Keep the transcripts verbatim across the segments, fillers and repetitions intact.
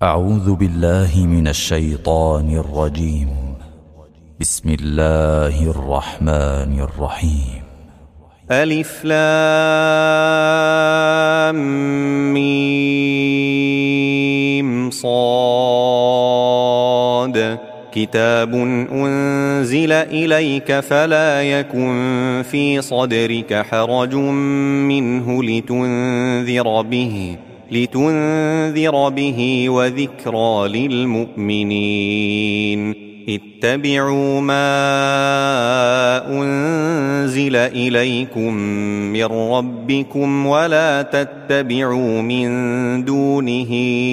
أعوذ بالله من الشيطان الرجيم. بسم الله الرحمن الرحيم. ألف لام ميم صاد كتاب أنزل إليك فلا يكن في صدرك حرج منه لتنذر به لتنذر به وذكرى للمؤمنين. اتبعوا ما أنزل إليكم من ربكم ولا تتبعوا من دونه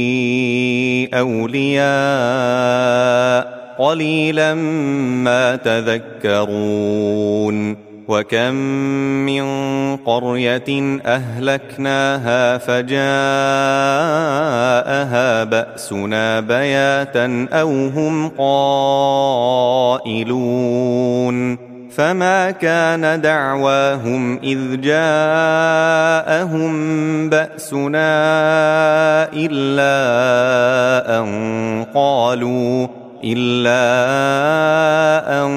أولياء قليلا ما تذكرون. وكم من قرية أهلكناها فجاءها بأسنا بياتا أو هم قائلون فما كان دعواهم إذ جاءهم بأسنا إلا أن قالوا إلا أن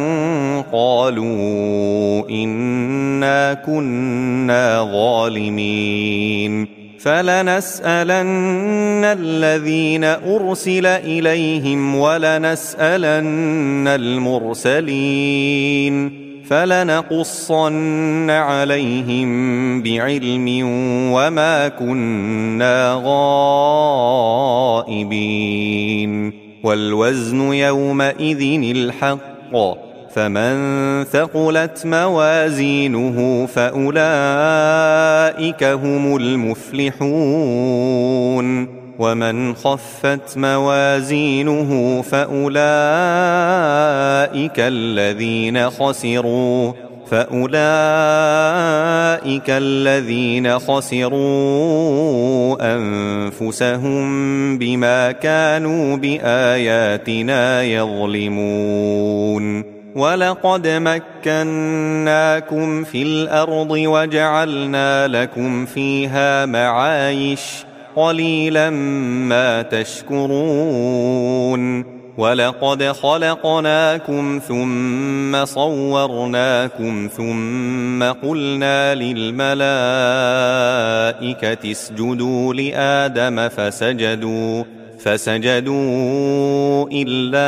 قالوا إنا كنا ظالمين. فلنسألن الذين أرسل إليهم ولنسألن المرسلين فلنقصن عليهم بعلم وما كنا غائبين. والوزن يومئذ الحق فمن ثقلت موازينه فأولئك هم المفلحون ومن خفت موازينه فأولئك الذين خسروا فأولئك الذين خسروا أنفسهم بما كانوا بآياتنا يظلمون. ولقد مكناكم في الأرض وجعلنا لكم فيها معايش قليلا ما تشكرون. ولقد خلقناكم ثم صورناكم ثم قلنا للملائكة اسجدوا لآدم فسجدوا فسجدوا إلا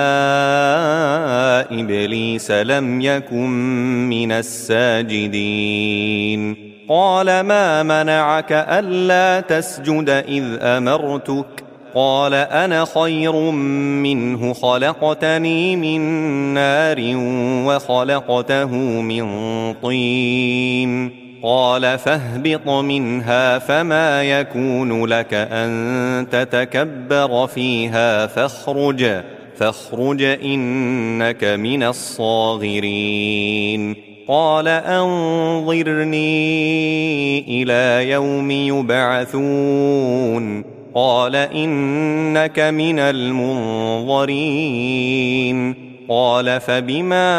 إبليس لم يكن من الساجدين. قال ما منعك ألا تسجد إذ أمرتك قال أنا خير منه خلقتني من نار وخلقته من طين. قال فاهبط منها فما يكون لك أن تتكبر فيها فاخرج فاخرج إنك من الصاغرين. قال أنظرني إلى يوم يبعثون قال إنك من المنظرين. قال فبما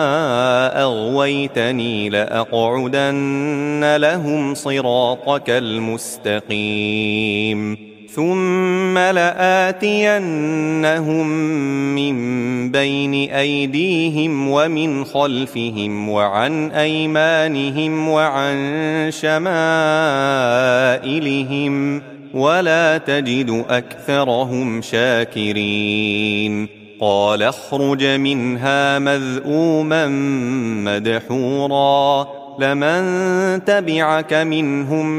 أغويتني لأقعدن لهم صراطك المستقيم ثم لآتينهم من بين أيديهم ومن خلفهم وعن أيمانهم وعن شمائلهم ولا تجد أكثرهم شاكرين. قال اخرج منها مذءوما مدحورا لمن تبعك منهم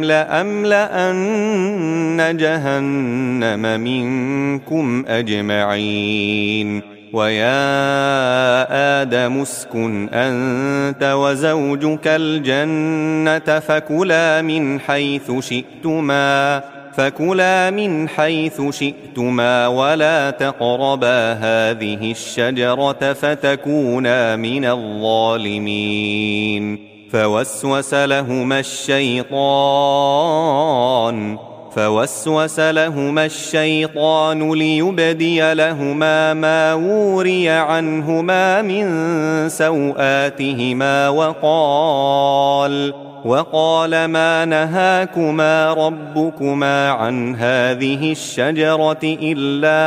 لأملأن جهنم منكم أجمعين. ويا آدم اسكن أنت وزوجك الجنة فكلا من حيث شئتما فكلا من حيث شئتما ولا تقربا هذه الشجرة فتكونا من الظالمين. فوسوس لهما الشيطان فوسوس لهما الشيطان ليبدي لهما ما وري عنهما من سوآتهما وقال وقال ما نهاكما ربكما عن هذه الشجرة إلا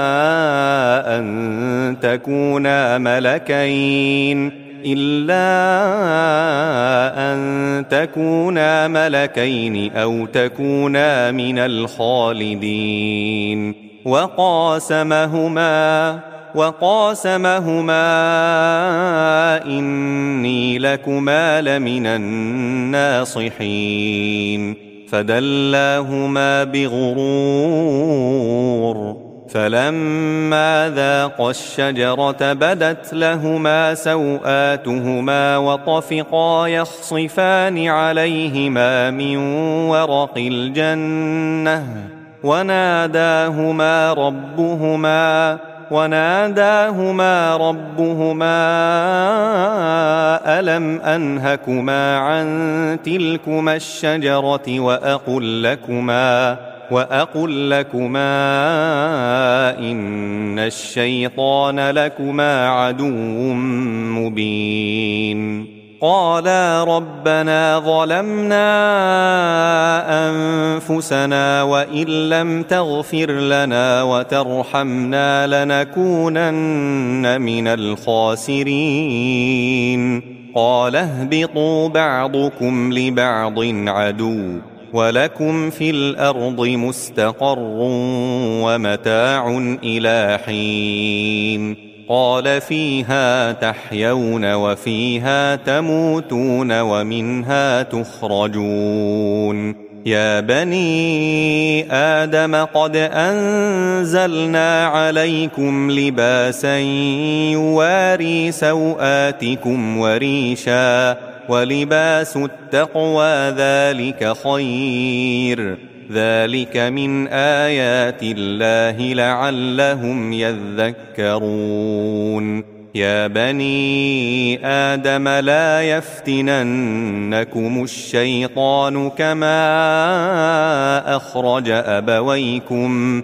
أن تكونا ملكين إلا أن تكونا ملكين أو تكونا من الخالدين وقاسمهما وقاسمهما إني لكما لمن الناصحين فدلاهما بغرور فلما ذاقا الشجرة بدت لهما سوآتهما وطفقا يخصفان عليهما من ورق الجنة وناداهما ربهما وناداهما ربهما ألم أنهكما عن تلكما الشجرة وأقل لكما وأقل لكما إن الشيطان لكما عدو مبين قالا ربنا ظلمنا أنفسنا وإن لم تغفر لنا وترحمنا لنكونن من الخاسرين قال اهبطوا بعضكم لبعض عدو ولكم في الأرض مستقر ومتاع إلى حين قال فيها تحيون وفيها تموتون ومنها تخرجون يا بني آدم قد أنزلنا عليكم لباسا يواري سوآتكم وريشا ولباس التقوى ذلك خير ذلك من آيات الله لعلهم يذكرون يا بني آدم لا يفتننكم الشيطان كما أخرج أبويكم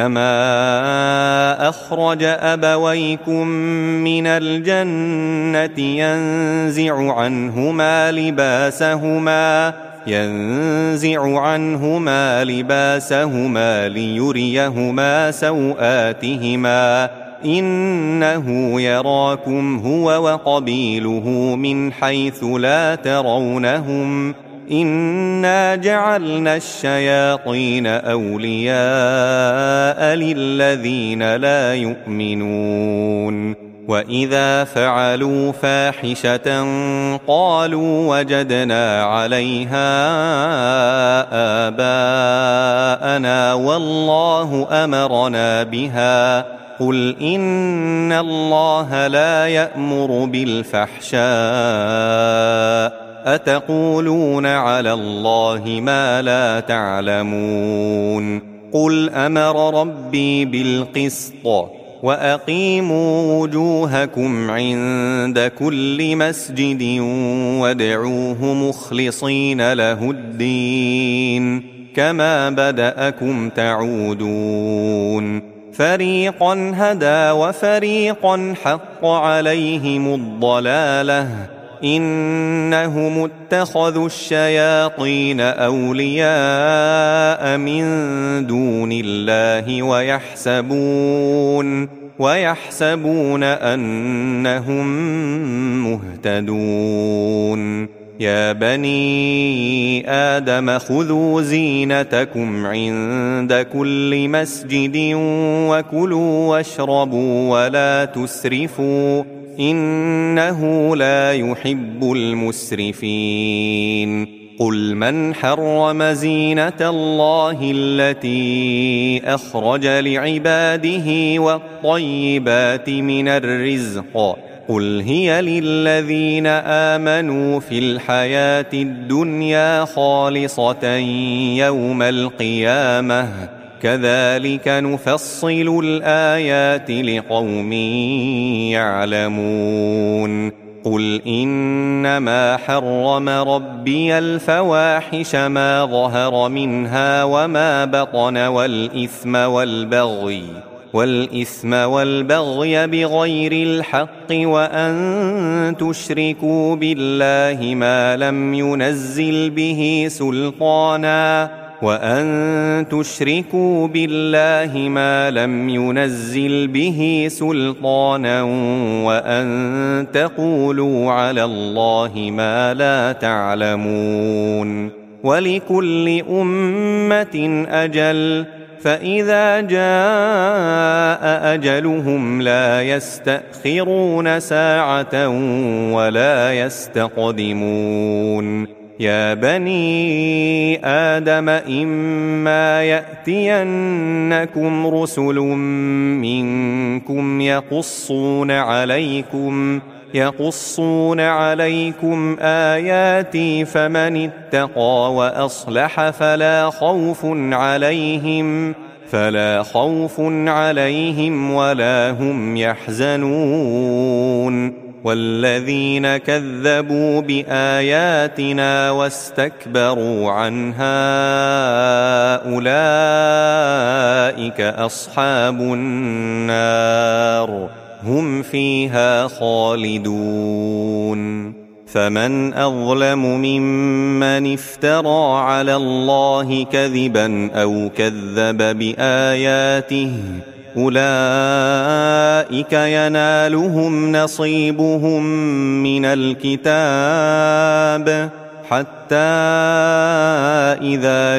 كما أخرج أبويكم من الجنة ينزع عنهما لباسهما ينزع عنهما لباسهما ليريهما سوآتهما إنه يراكم هو وقبيله من حيث لا ترونهم إنا جعلنا الشياطين أولياء للذين لا يؤمنون وإذا فعلوا فاحشة قالوا وجدنا عليها آباءنا والله أمرنا بها قل إن الله لا يأمر بالفحشاء أتقولون على الله ما لا تعلمون قل أمر ربي بالقسط وأقيموا وجوهكم عند كل مسجد وادعوه مخلصين له الدين كما بدأكم تعودون فريقا هدى وفريقا حق عليهم الضلالة إنهم اتخذوا الشياطين أولياء من دون الله ويحسبون ويحسبون أنهم مهتدون يا بني آدم خذوا زينتكم عند كل مسجد وكلوا واشربوا ولا تسرفوا إنه لا يحب المسرفين قل من حرم زينة الله التي أخرج لعباده والطيبات من الرزق قل هي للذين آمنوا في الحياة الدنيا خالصة يوم القيامة كذلك نفصل الآيات لقوم يعلمون قل إنما حرم ربي الفواحش ما ظهر منها وما بطن والإثم والبغي والإثم والبغي بغير الحق وأن تشركوا بالله ما لم ينزل به سلطانا وأن تشركوا بالله ما لم ينزل به سلطانا وأن تقولوا على الله ما لا تعلمون ولكل أمة أجل فإذا جاء أجلهم لا يستأخرون ساعة ولا يستقدمون يا بني آدم إما يأتينكم رسل منكم يقصون عليكم يقصون عليكم آياتي فمن اتقى وأصلح فلا خوف عليهم فلا خوف عليهم ولا هم يحزنون والذين كذبوا بآياتنا واستكبروا عنها أولئك أصحاب النار هم فيها خالدون فمن أظلم ممن افترى على الله كذبا أو كذب بآياته أولئك ينالهم نصيبهم من الكتاب حتى إذا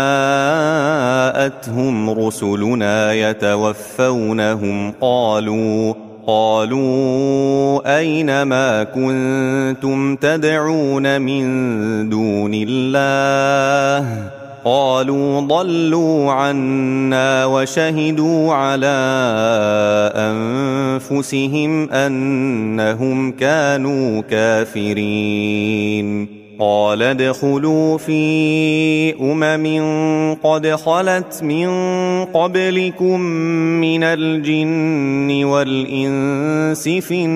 جاءتهم رسلنا يتوفونهم قالوا قالوا أين ما كنتم تدعون من دون الله قالوا ضلوا عنا وشهدوا على أنفسهم أنهم كانوا كافرين قال ادخلوا في أمم قد خلت من قبلكم من الجن والإنس في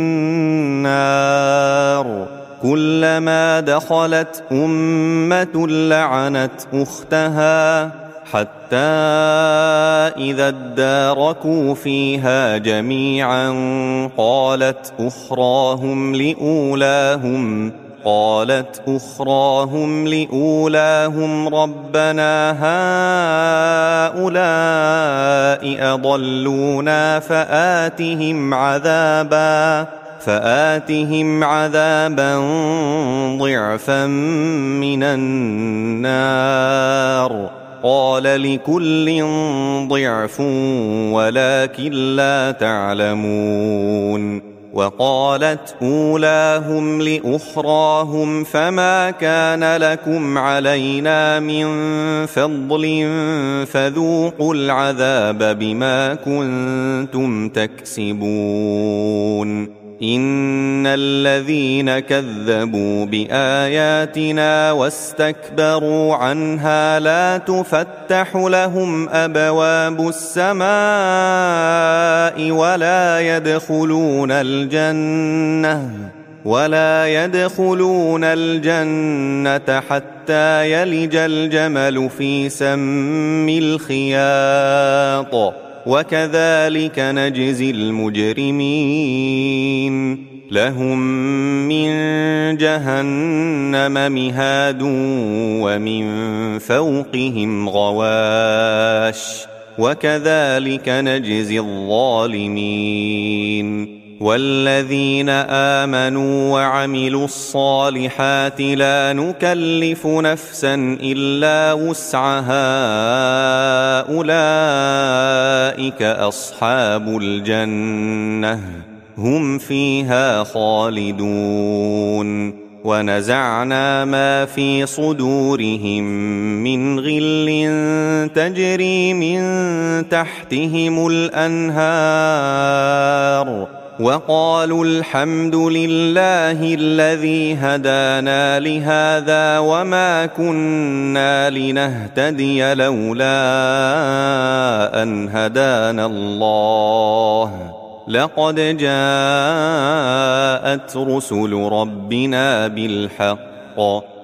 النار كلما دخلت أمة لعنت أختها حتى إذا اداركوا فيها جميعا قالت أخراهم لأولاهم قالت أخراهم لأولاهم ربنا هؤلاء أضلونا فآتهم عذابا فآتهم عذابا ضعفا من النار قال لكل ضعف ولكن لا تعلمون وقالت أولاهم لأخراهم فما كان لكم علينا من فضل فذوقوا العذاب بما كنتم تكسبون إن الذين كذبوا بآياتنا واستكبروا عنها لا تفتح لهم أبواب السماء ولا يدخلون الجنة ولا يدخلون الجنة حتى يلج الجمل في سم الخياط وكذلك نجزي المجرمين لهم من جهنم مهاد ومن فوقهم غواش وكذلك نجزي الظالمين والذين آمنوا وعملوا الصالحات لا نكلف نفسا إلا وسعها أولئك أصحاب الجنة هم فيها خالدون ونزعنا ما في صدورهم من غل تجري من تحتهم الأنهار وقالوا الحمد لله الذي هدانا لهذا وما كنا لنهتدي لولا أن هدانا الله لقد جاءت رسل ربنا بالحق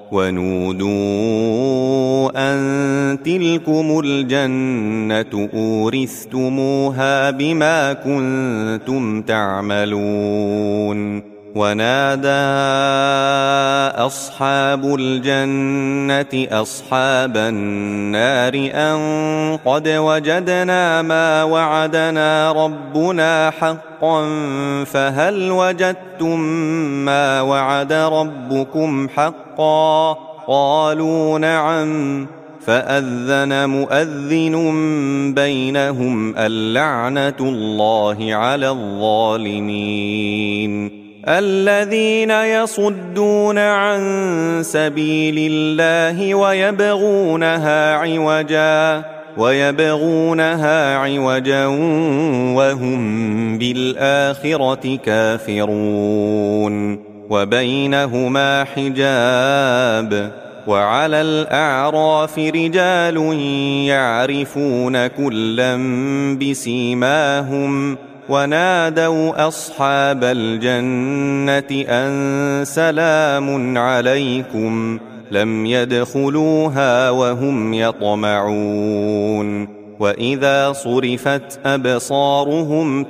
ونودوا أن تلكم الجنة أورثتموها بما كنتم تعملون ونادى أصحاب الجنة أصحاب النار أن قد وجدنا ما وعدنا ربنا حقا فهل وجدتم ما وعد ربكم حقا قالوا نعم فأذن مؤذن بينهم اللعنة الله على الظالمين الذين يصدون عن سبيل الله ويبغونها عوجا ويبغونها عوجا وهم بالآخرة كافرون وبينهما حجاب وعلى الأعراف رجال يعرفون كلا بسيماهم ونادوا أصحاب الجنة أن سلام عليكم لم يدخلوها وهم يطمعون وإذا صرفت أبصارهم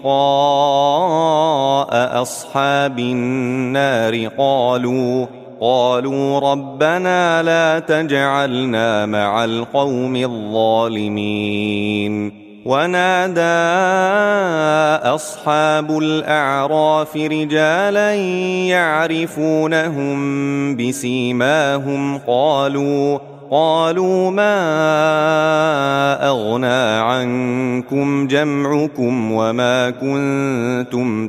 تلقاء أصحاب النار قالوا قالوا ربنا لا تجعلنا مع القوم الظالمين ونادى أصحاب الأعراف رجالا يعرفونهم بسيماهم قالوا قالوا ما أغنى عنكم جمعكم وما كنتم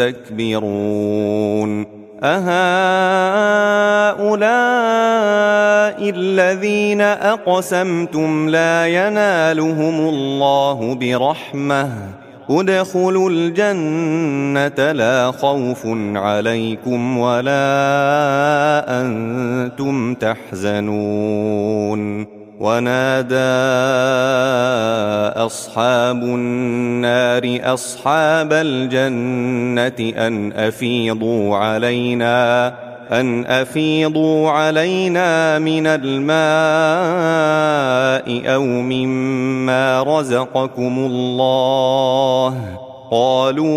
تستكبرون أهؤلاء الذين أقسمتم لا ينالهم الله برحمة ادخلوا الجنة لا خوف عليكم ولا أنتم تحزنون ونادى أصحاب النار أصحاب الجنة أن أفيضوا علينا أن أفيضوا علينا من الماء أو مما رزقكم الله قالوا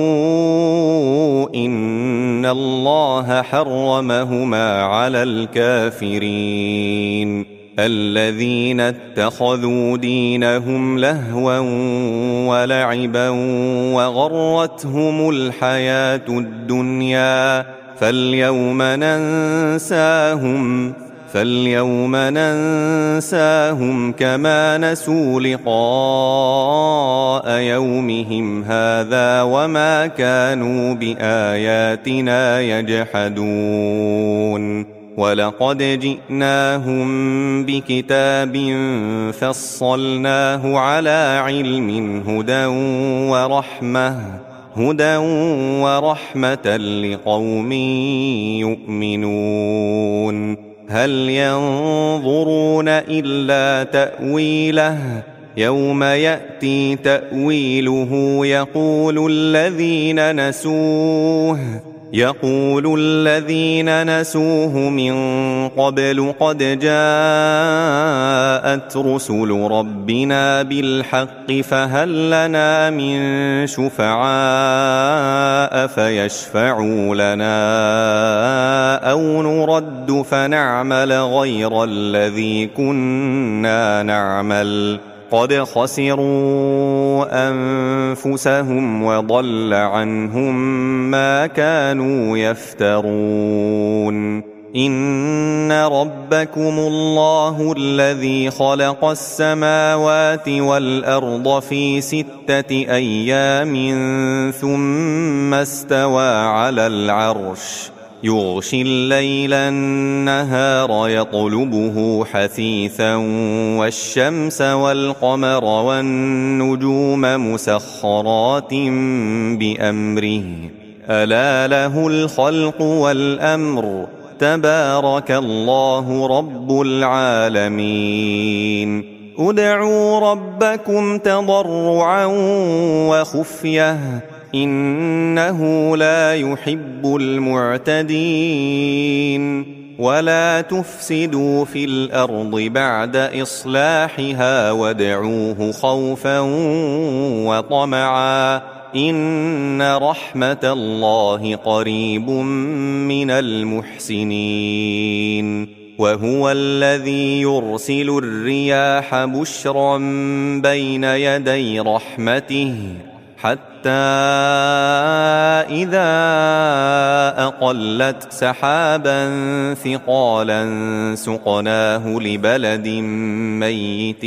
إن الله حرمهما على الكافرين الذين اتخذوا دينهم لهوا ولعبا وغرتهم الحياة الدنيا فاليوم ننساهم فاليوم ننساهم كما نسوا لقاء يومهم هذا وما كانوا بآياتنا يجحدون ولقد جئناهم بكتاب فصلناه على علم هدى ورحمة هدى ورحمة لقوم يؤمنون هل ينظرون إلا تأويله يوم يأتي تأويله يقول الذين نسوه يقول الذين نسوه من قبل قد جاءت رسل ربنا بالحق فهل لنا من شفعاء فيشفعوا لنا أو نرد فنعمل غير الذي كنا نعمل قد خسروا أنفسهم وضل عنهم ما كانوا يفترون إن ربكم الله الذي خلق السماوات والأرض في ستة أيام ثم استوى على العرش يغشي الليل النهار يطلبه حثيثا والشمس والقمر والنجوم مسخرات بأمره ألا له الخلق والأمر تبارك الله رب العالمين ادعوا ربكم تضرعا وخفية إنه لا يحب المعتدين ولا تفسدوا في الأرض بعد إصلاحها وادعوه خوفا وطمعا إن رحمة الله قريب من المحسنين وهو الذي يرسل الرياح بشرا بين يدي رحمته حتى إذا أقلت سحابا ثقالا سقناه لبلد ميت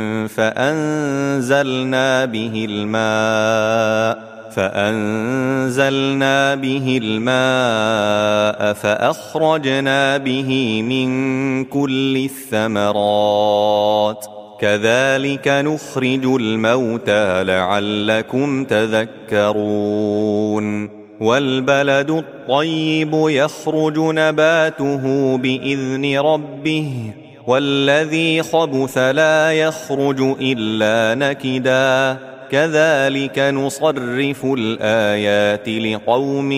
فأنزلنا به الماء فأنزلنا به الماء فأخرجنا به من كل الثمرات كذلك نخرج الموتى لعلكم تذكرون والبلد الطيب يخرج نباته بإذن ربه والذي خبث لا يخرج إلا نكدا كذلك نصرف الآيات لقوم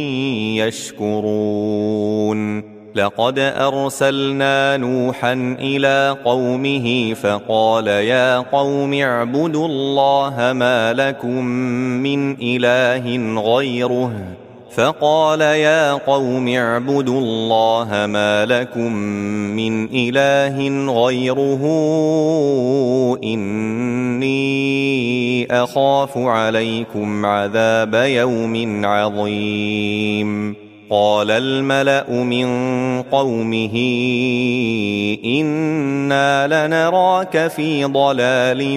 يشكرون لقد أرسلنا نوحا إلى قومه فقال يا قوم اعبدوا الله ما لكم من إله غيره فقال يا قوم اعبدوا الله ما لكم من إله غيره إني أخاف عليكم عذاب يوم عظيم قال الملأ من قومه إنا لنراك في ضلال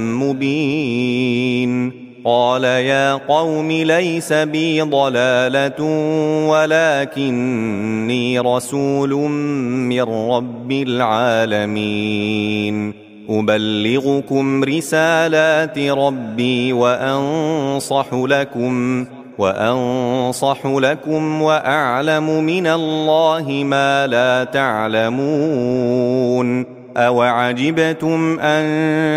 مبين قال يا قوم ليس بي ضلالة ولكني رسول من رب العالمين أبلغكم رسالات ربي وأنصح لكم وأنصح لكم وأعلم من الله ما لا تعلمون أوعجبتم أن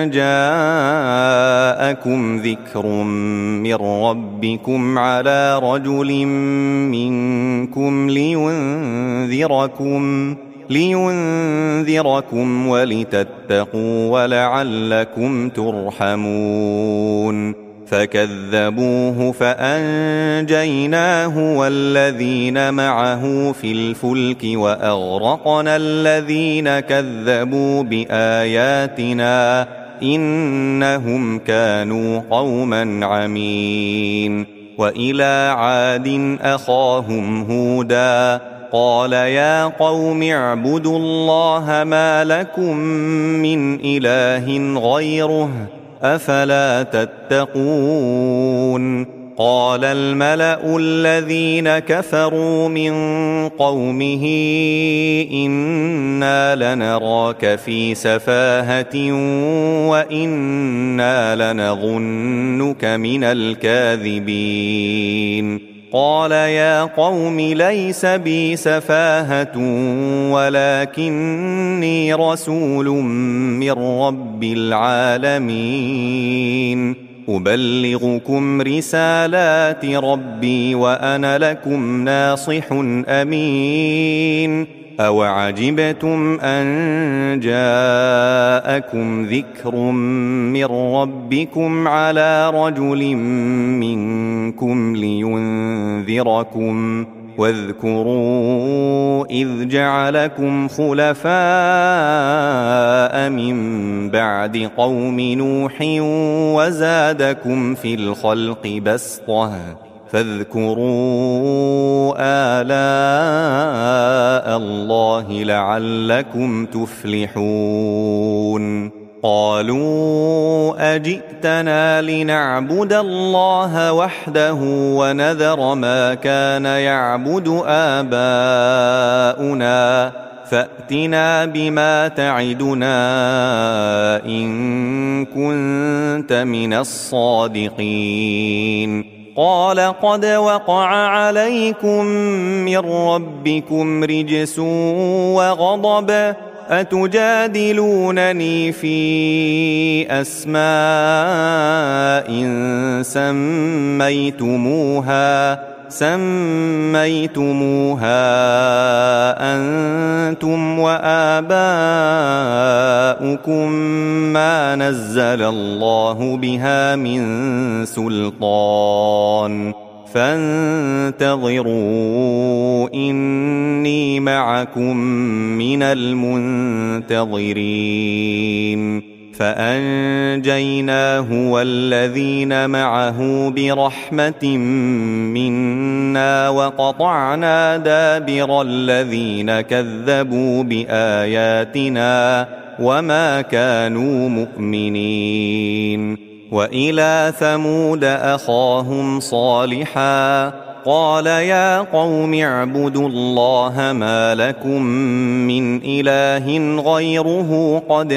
جاءكم ذكر من ربكم على رجل منكم لينذركم لينذركم ولتتقوا ولعلكم ترحمون فكذبوه فأنجيناه والذين معه في الفلك وأغرقنا الذين كذبوا بآياتنا إنهم كانوا قوما عمين وإلى عاد أخاهم هودا قال يا قوم اعبدوا الله ما لكم من إله غيره أفلا تتقون قال الملأ الذين كفروا من قومه إنا لنراك في سفاهة وإنا لنظنك من الكاذبين قال يا قوم ليس بي سفاهة ولكني رسول من رب العالمين أبلغكم رسالات ربي وأنا لكم ناصح أمين أوعجبتم أن جاءكم ذكر من ربكم على رجل منكم لينذركم واذكروا إذ جعلكم خلفاء من بعد قوم نوح وزادكم في الخلق بسطة فاذكروا آلاء الله لعلكم تفلحون قالوا أجئتنا لنعبد الله وحده ونذر ما كان يعبد آباؤنا فأتنا بما تعدنا إن كنت من الصادقين قال قد وقع عليكم من ربكم رجس وغضب أتجادلونني في أسماء سميتموها سميتموها أنتم وآباؤكم ما نزل الله بها من سلطان فانتظروا إني معكم من المنتظرين فأنجيناه والذين معه برحمة منا وقطعنا دابر الذين كذبوا بآياتنا وما كانوا مؤمنين وإلى ثمود أخاهم صالحا قال يا قوم اعبدوا الله ما لكم من إله غيره قد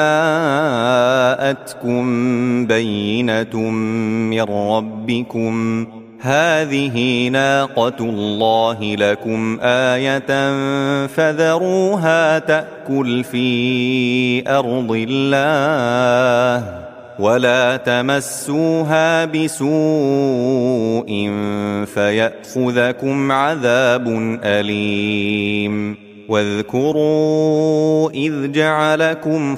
جاءتكم بينة من ربكم هذه ناقة الله لكم آية فذروها تأكل في أرض الله ولا تمسوها بسوء فيأخذكم عذاب أليم واذكروا إذ جعلكم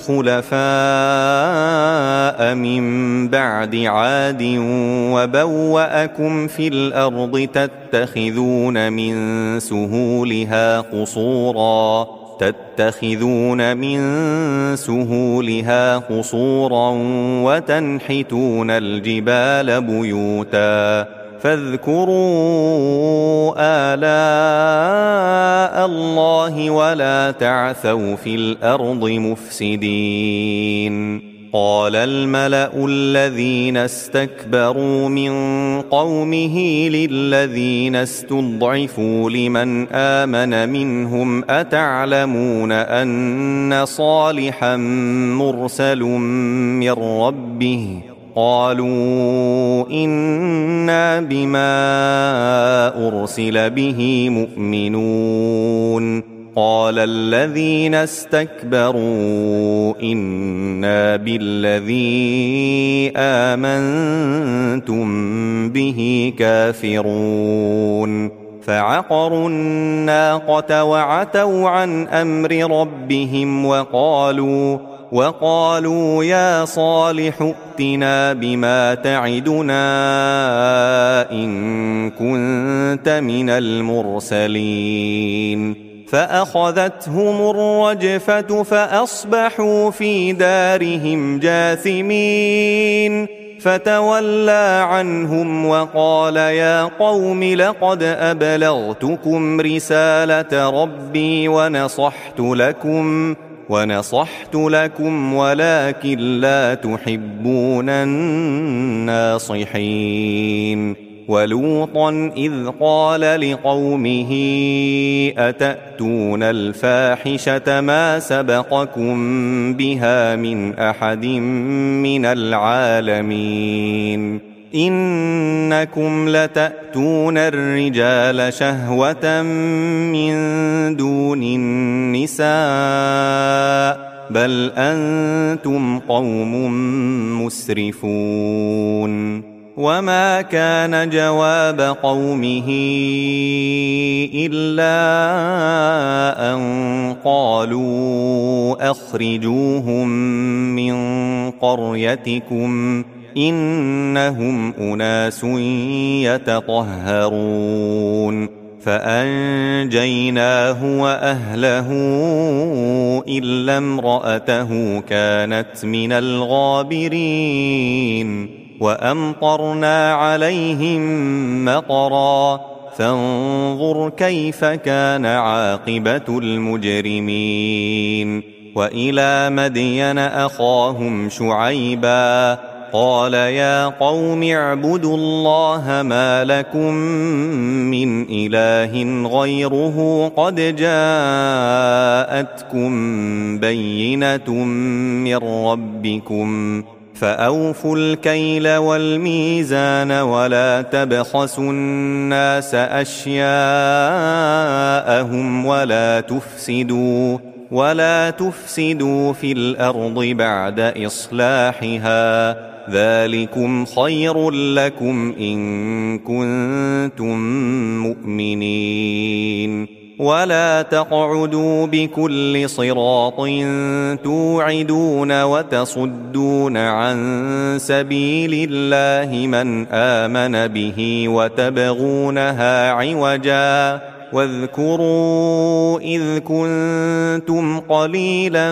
خلفاء من بعد عاد وبوأكم في الأرض تتخذون من سهولها قصورا تتخذون من سهولها قصورا وتنحتون الجبال بيوتا فاذكروا آلاء الله ولا تعثوا في الأرض مفسدين قال الملأ الذين استكبروا من قومه للذين استضعفوا لمن آمن منهم أتعلمون أن صالحا مرسل من ربه قالوا إنا بما أرسل به مؤمنون قال الذين استكبروا إنا بالذي آمنتم به كافرون فعقروا الناقة وعتوا عن أمر ربهم وقالوا وقالوا يا صالح ائتنا بما تعدنا إن كنت من المرسلين فأخذتهم الرجفة فأصبحوا في دارهم جاثمين فتولى عنهم وقال يا قوم لقد أبلغتكم رسالة ربي ونصحت لكم ونصحت لكم ولكن لا تحبون الناصحين ولوطا إذ قال لقومه أتأتون الفاحشة ما سبقكم بها من أحد من العالمين إنكم لتأتون الرجال شهوة من دون النساء بل أنتم قوم مسرفون وما كان جواب قومه إلا أن قالوا أخرجوهم من قريتكم إنهم أناس يتطهرون فأنجيناه وأهله إلا امرأته كانت من الغابرين وأمطرنا عليهم مطرا فانظر كيف كان عاقبة المجرمين وإلى مدين أخاهم شعيبا قال يا قوم اعبدوا الله ما لكم من إله غيره قد جاءتكم بينة من ربكم فأوفوا الكيل والميزان ولا تبخسوا الناس أشياءهم ولا تفسدوا ولا تفسدوا في الأرض بعد إصلاحها ذلكم خير لكم إن كنتم مؤمنين ولا تقعدوا بكل صراط توعدون وتصدون عن سبيل الله من آمن به وتبغونها عوجا واذكروا إذ كنتم قليلا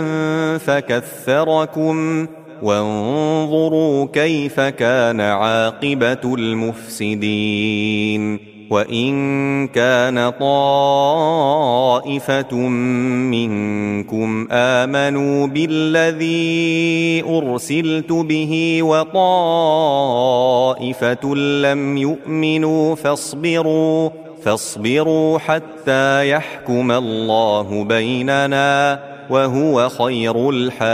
فكثركم وانظروا كيف كان عاقبة المفسدين وإن كان طائفة منكم آمنوا بالذي أرسلت به وطائفة لم يؤمنوا فاصبروا فاصبروا حتى يحكم الله بيننا وهو خير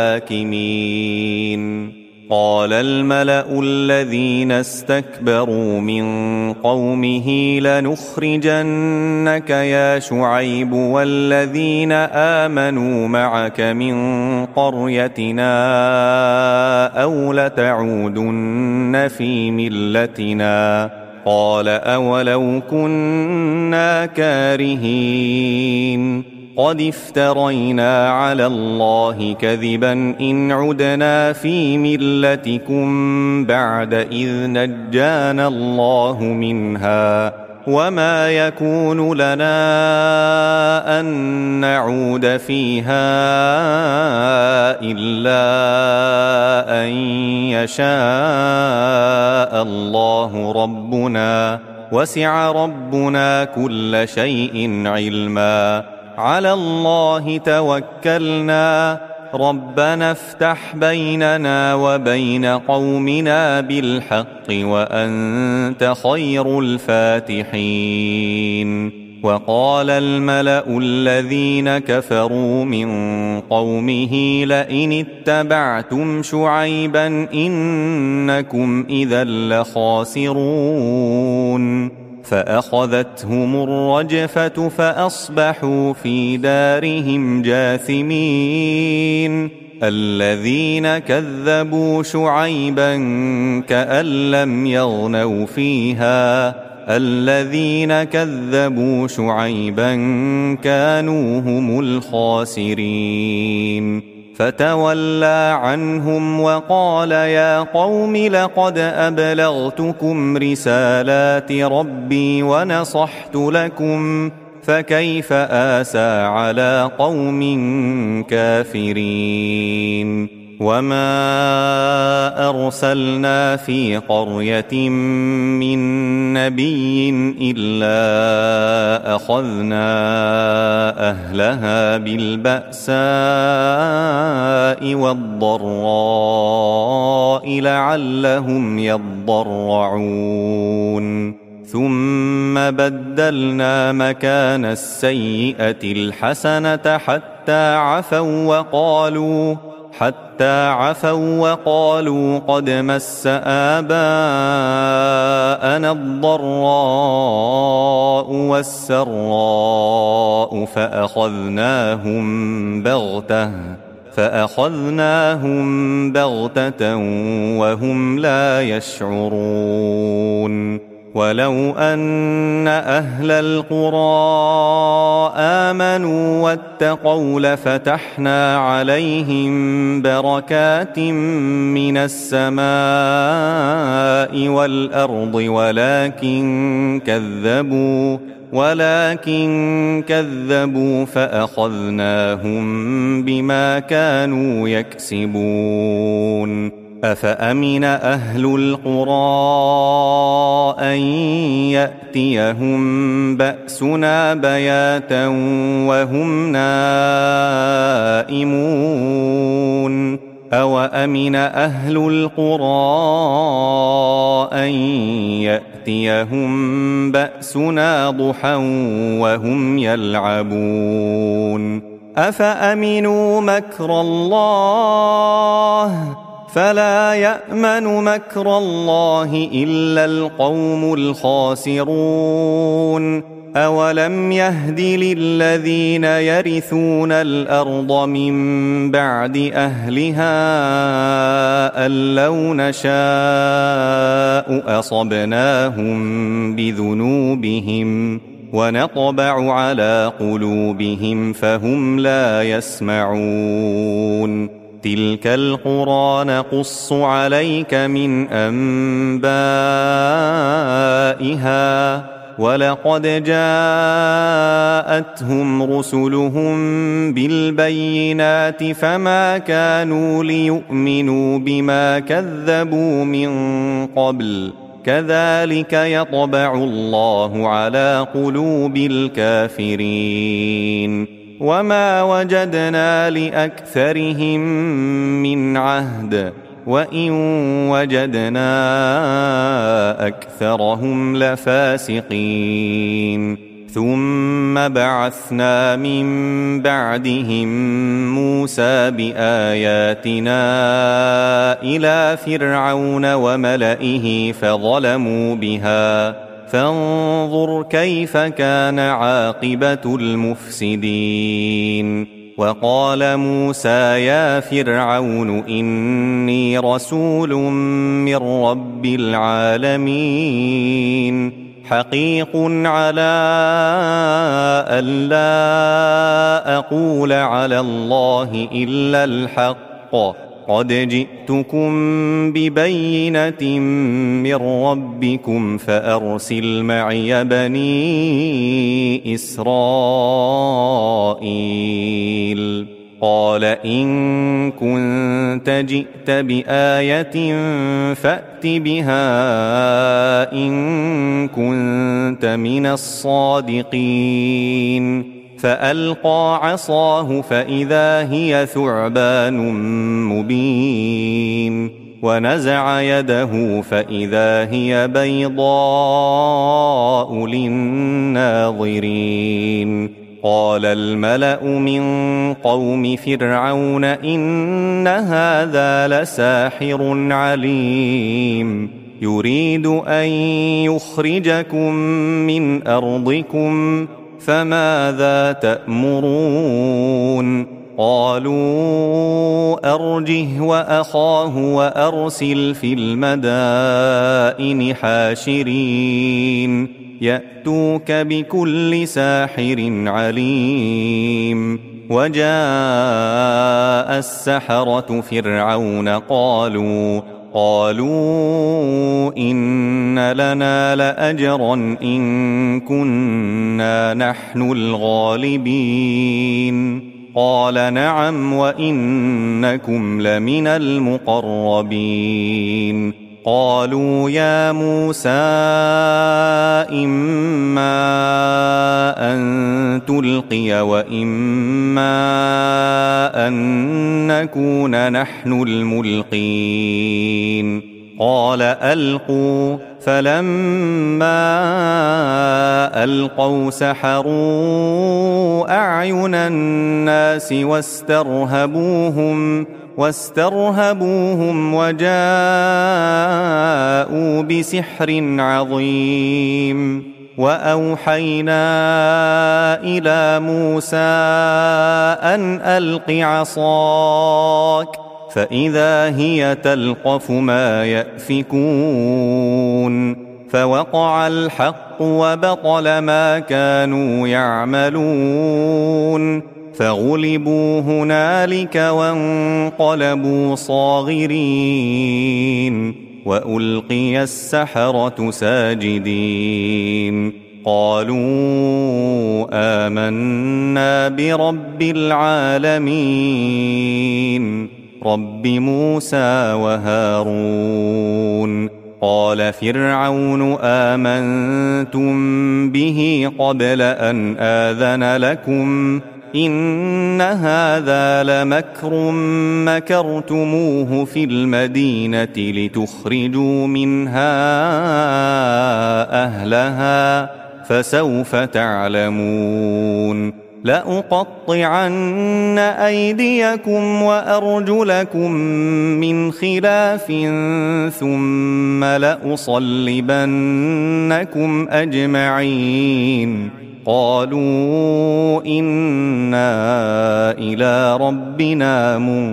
الحاكمين قال الملأ الذين استكبروا من قومه لنخرجنك يا شعيب والذين آمنوا معك من قريتنا أو لتعودن في ملتنا قال أولو كنا كارهين قد افترينا على الله كذبا إن عدنا في ملتكم بعد إذ نجانا الله منها وما يكون لنا أن نعود فيها إلا أن يشاء الله ربنا وسع ربنا كل شيء علما على الله توكلنا ربنا افتح بيننا وبين قومنا بالحق وأنت خير الفاتحين وقال الملأ الذين كفروا من قومه لئن اتبعتم شعيبا إنكم إذا لخاسرون فأخذتهم الرجفة فأصبحوا في دارهم جاثمين الذين كذبوا شعيبا كأن لم يغنوا فيها الذين كذبوا شعيبا كانوا هم الخاسرين فتولى عنهم وقال يا قوم لقد أبلغتكم رسالات ربي ونصحت لكم فكيف آسى على قوم كافرين وما أرسلنا في قرية من نبي إلا أخذنا أهلها بالبأساء والضراء لعلهم يضرعون ثم بدلنا مكان السيئة الحسنة حتى عفوا وقالوا حتى عفوا وقالوا قد مس آباءنا الضراء والسراء فأخذناهم بغتة فأخذناهم بغتة وهم لا يشعرون ولو أن أهل القرى آمنوا واتقوا لفتحنا عليهم بركات من السماء والأرض ولكن كذبوا ولكن كذبوا فأخذناهم بما كانوا يكسبون أفأمن أهل القرى أن يأتيهم بأسنا بياتا وهم نائمون أوأمن أهل القرى أن يأتيهم بأسنا ضحى وهم يلعبون أفأمنوا مكر الله فلا يأمن مكر الله إلا القوم الخاسرون أولم يهد للذين يرثون الأرض من بعد أهلها أن لو نشاء أصبناهم بذنوبهم ونطبع على قلوبهم فهم لا يسمعون تلك القرى نقص عليك من أنبائها ولقد جاءتهم رسلهم بالبينات فما كانوا ليؤمنوا بما كذبوا من قبل كذلك يطبع الله على قلوب الكافرين وما وجدنا لأكثرهم من عهد وإن وجدنا أكثرهم لفاسقين ثم بعثنا من بعدهم موسى بآياتنا إلى فرعون وملئه فظلموا بها فانظر كيف كان عاقبة المفسدين وقال موسى يا فرعون إني رسول من رب العالمين حقيق على ألا أقول على الله إلا الحق قد جئتكم ببينة من ربكم فأرسل معي بني إسرائيل قال إن كنت جئت بآية فأت بها إن كنت من الصادقين فألقى عصاه فإذا هي ثعبان مبين ونزع يده فإذا هي بيضاء للناظرين قال الملأ من قوم فرعون إن هذا لساحر عليم يريد أن يخرجكم من أرضكم فماذا تأمرون قالوا أرجه وأخاه وأرسل في المدائن حاشرين يأتوك بكل ساحر عليم وجاء السحرة فرعون قالوا قالوا إن لنا لأجرا إن كنا نحن الغالبين قال نعم وإنكم لمن المقربين قالوا يا موسى إما أن تلقي وإما أن نكون نحن الملقين قال ألقوا فلما ألقوا سحروا أعين الناس واسترهبوهم واسترهبوهم وجاءوا بسحر عظيم وأوحينا إلى موسى أن ألق عصاك فإذا هي تلقف ما يأفكون فوقع الحق وبطل ما كانوا يعملون فغلبوا هنالك وانقلبوا صاغرين وألقي السحرة ساجدين قالوا آمنا برب العالمين رب موسى وهارون قال فرعون آمنتم به قبل أن آذن لكم إن هذا لمكر مكرتموه في المدينة لتخرجوا منها أهلها فسوف تعلمون لأقطعن أيديكم وأرجلكم من خلاف ثم لأصلبنكم أجمعين قالوا إنا إلى ربنا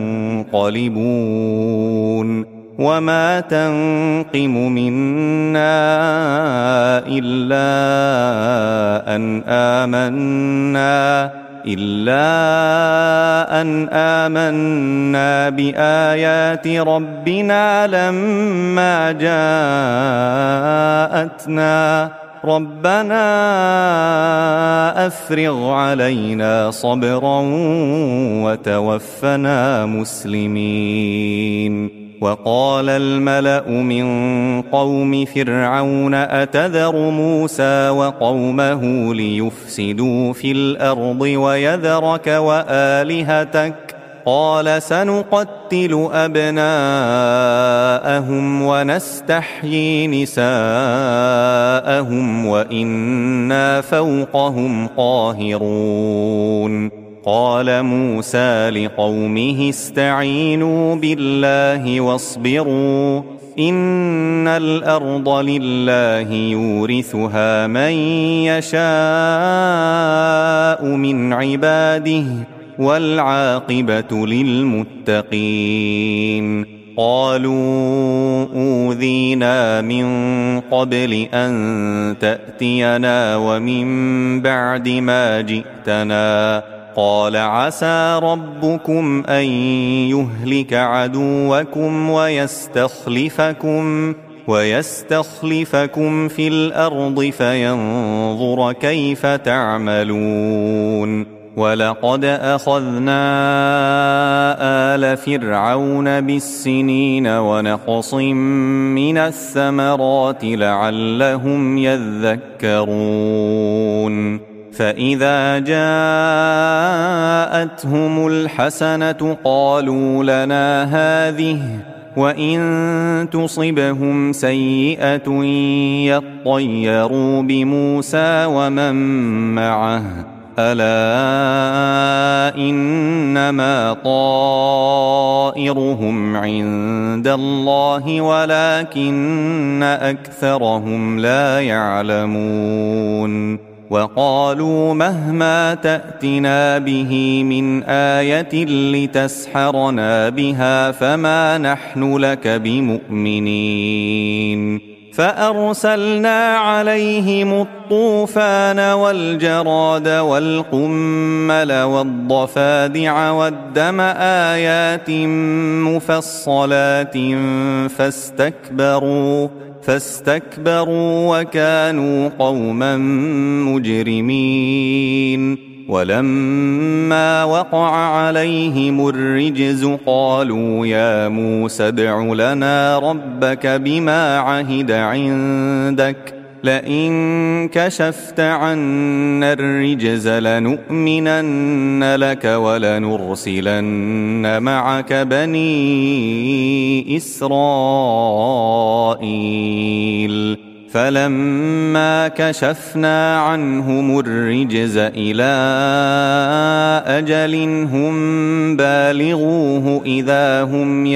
منقلبون وما تنقم منا إلا أن آمنا إلا أن آمنا بآيات ربنا لما جاءتنا ربنا أفرغ علينا صبرا وتوفنا مسلمين. وقال الملأ من قوم فرعون أتذر موسى وقومه ليفسدوا في الأرض ويذرك وآلهتك قال سنقتل أبناءهم ونستحيي نساءهم وإنا فوقهم قاهرون. قال موسى لقومه استعينوا بالله واصبروا إن الأرض لله يورثها من يشاء من عباده والعاقبة للمتقين. قالوا أوذينا من قبل أن تأتينا ومن بعد ما جئتنا قال عسى ربكم أن يهلك عدوكم ويستخلفكم ويستخلفكم في الأرض فينظر كيف تعملون. ولقد أخذنا آل فرعون بالسنين ونقص من الثمرات لعلهم يذكرون. فإذا جاءتهم الحسنة قالوا لنا هذه وإن تصبهم سيئة يطيروا بموسى ومن معه ألا إنما طائرهم عند الله ولكن أكثرهم لا يعلمون. وقالوا مهما تأتنا به من آية لتسحرنا بها فما نحن لك بمؤمنين. فأرسلنا عليهم الطوفان والجراد والقمل والضفادع والدم آيات مفصلات فاستكبروا فاستكبروا وكانوا قوما مجرمين. ولما وقع عليهم الرجز قالوا يا موسى ادع لنا ربك بما عهد عندك لئن كشفت عنا الرجز لنؤمنن لك ولنرسلن معك بني إسرائيل. فلما كشفنا عنهم الرجز إلى أجل هم بالغوه إذا هم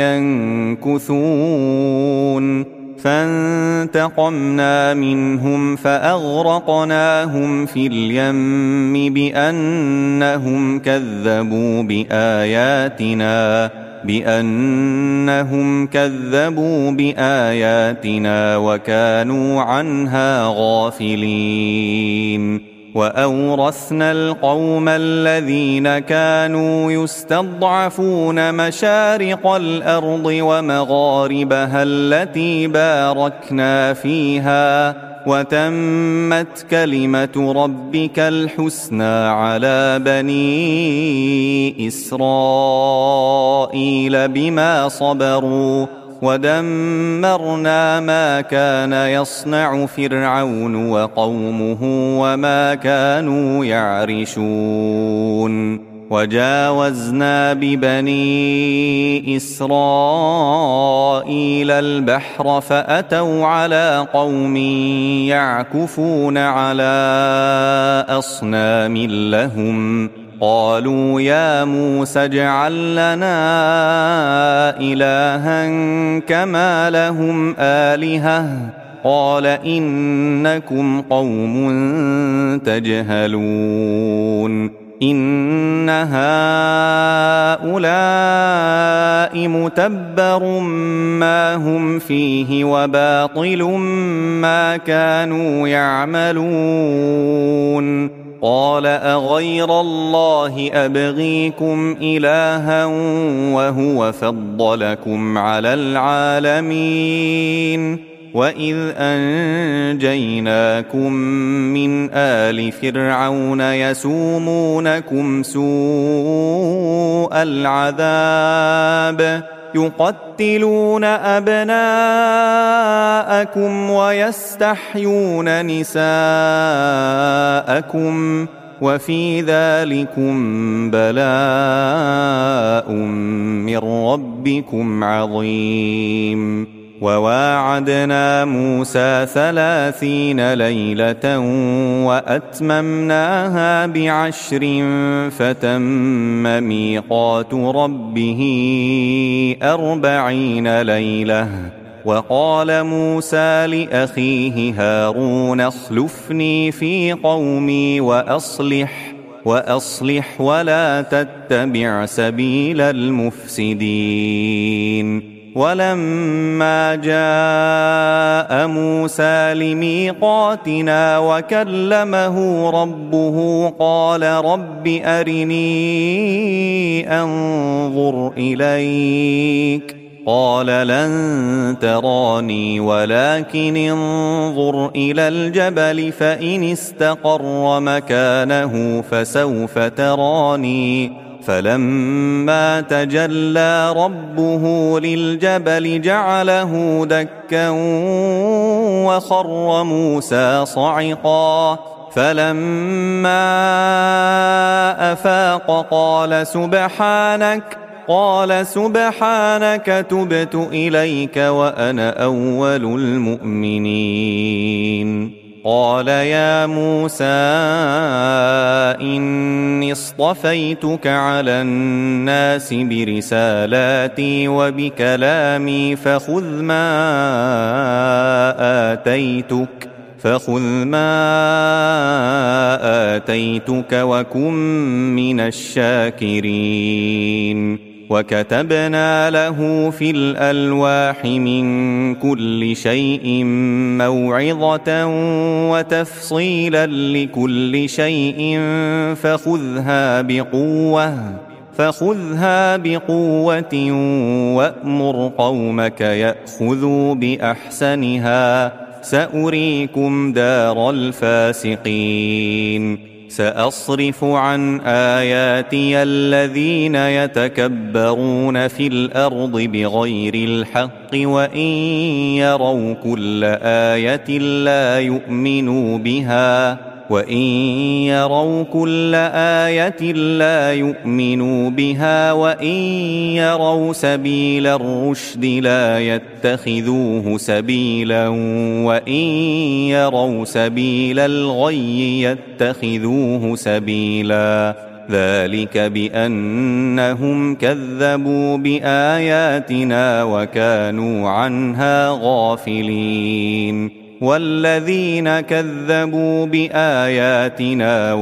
ينكثون فانتقمنا منهم فأغرقناهم في اليم بأنهم كذبوا بآياتنا بأنهم كذبوا بآياتنا وكانوا عنها غافلين. وأورثنا القوم الذين كانوا يستضعفون مشارق الأرض ومغاربها التي باركنا فيها وتمت كلمة ربك الحسنى على بني إسرائيل بما صبروا ودمرنا ما كان يصنع فرعون وقومه وما كانوا يعرشون. وجاوزنا ببني إسرائيل البحر فأتوا على قوم يعكفون على أصنام لهم قالوا يا موسى اجعل لنا إلها كما لهم آلهة قال إنكم قوم تجهلون إن هؤلاء متبر ما هم فيه وباطل ما كانوا يعملون قال أغير الله أبغيكم إلها وهو فضلكم على العالمين وإذ أنجيناكم من آل فرعون يسومونكم سوء العذاب يقتلون أبناءكم ويستحيون نساءكم وفي ذلكم بلاء من ربكم عظيم وواعدنا موسى ثلاثين ليلة وأتممناها بعشر فتم ميقات ربه أربعين ليلة وقال موسى لأخيه هارون اخلفني في قومي وأصلح وأصلح ولا تتبع سبيل المفسدين ولما جاء موسى لميقاتنا وكلمه ربه قال رب أرني أنظر إليك قال لن تراني ولكن انظر إلى الجبل فإن استقر مكانه فسوف تراني فلما تجلى ربه للجبل جعله دكا وخر موسى صعقا فلما أفاق قال سبحانك قال سبحانك تبت إليك وأنا أول المؤمنين قال يا موسى إني اصطفيتك على الناس برسالاتي وبكلامي فخذ ما آتيتك فخذ ما آتيتك وكن من الشاكرين وكتبنا له في الألواح من كل شيء موعظة وتفصيلا لكل شيء فخذها بقوة فخذها بقوة وأمر قومك يأخذوا بأحسنها سأريكم دار الفاسقين سأصرف عن آياتي الذين يتكبرون في الأرض بغير الحق وإن يروا كل آية لا يؤمنوا بها وإن يروا كل آية لا يؤمنوا بها وإن يروا سبيل الرشد لا يتخذوه سبيلا وإن يروا سبيل الغي يتخذوه سبيلا ذلك بأنهم كذبوا بآياتنا وكانوا عنها غافلين والذين كذبوا بآياتنا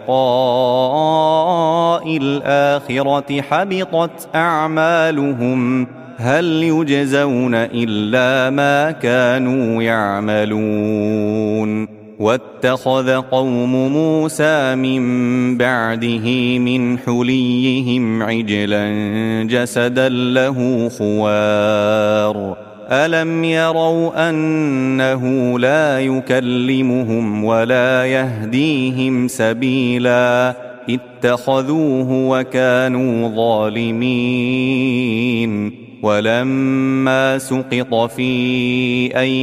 ولقاء الآخرة حبطت أعمالهم هل يجزون إلا ما كانوا يعملون واتخذ قوم موسى من بعده من حليهم عجلا جسدا له خوار ألم يروا أنه لا يكلمهم ولا يهديهم سبيلا اتخذوه وكانوا ظالمين ولما سقط في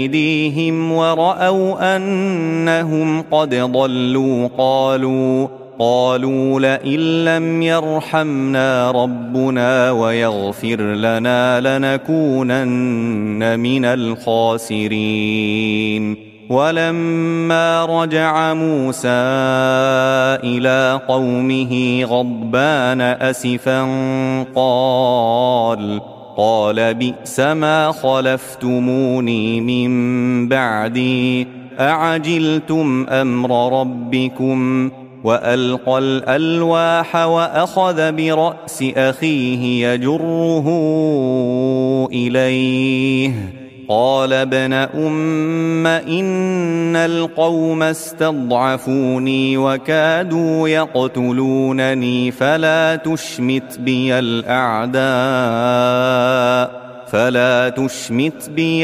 أيديهم ورأوا أنهم قد ضلوا قالوا قالوا لئن لم يرحمنا ربنا ويغفر لنا لنكونن من الخاسرين. ولما رجع موسى إلى قومه غضبان أسفا قال قال بئس ما خلفتموني من بعدي أعجلتم أمر ربكم. وألقى الألواح وأخذ برأس أخيه يجره إليه قال ابن أم إن القوم استضعفوني وكادوا يقتلونني فلا تشمت بي الأعداء فلا تشمت بي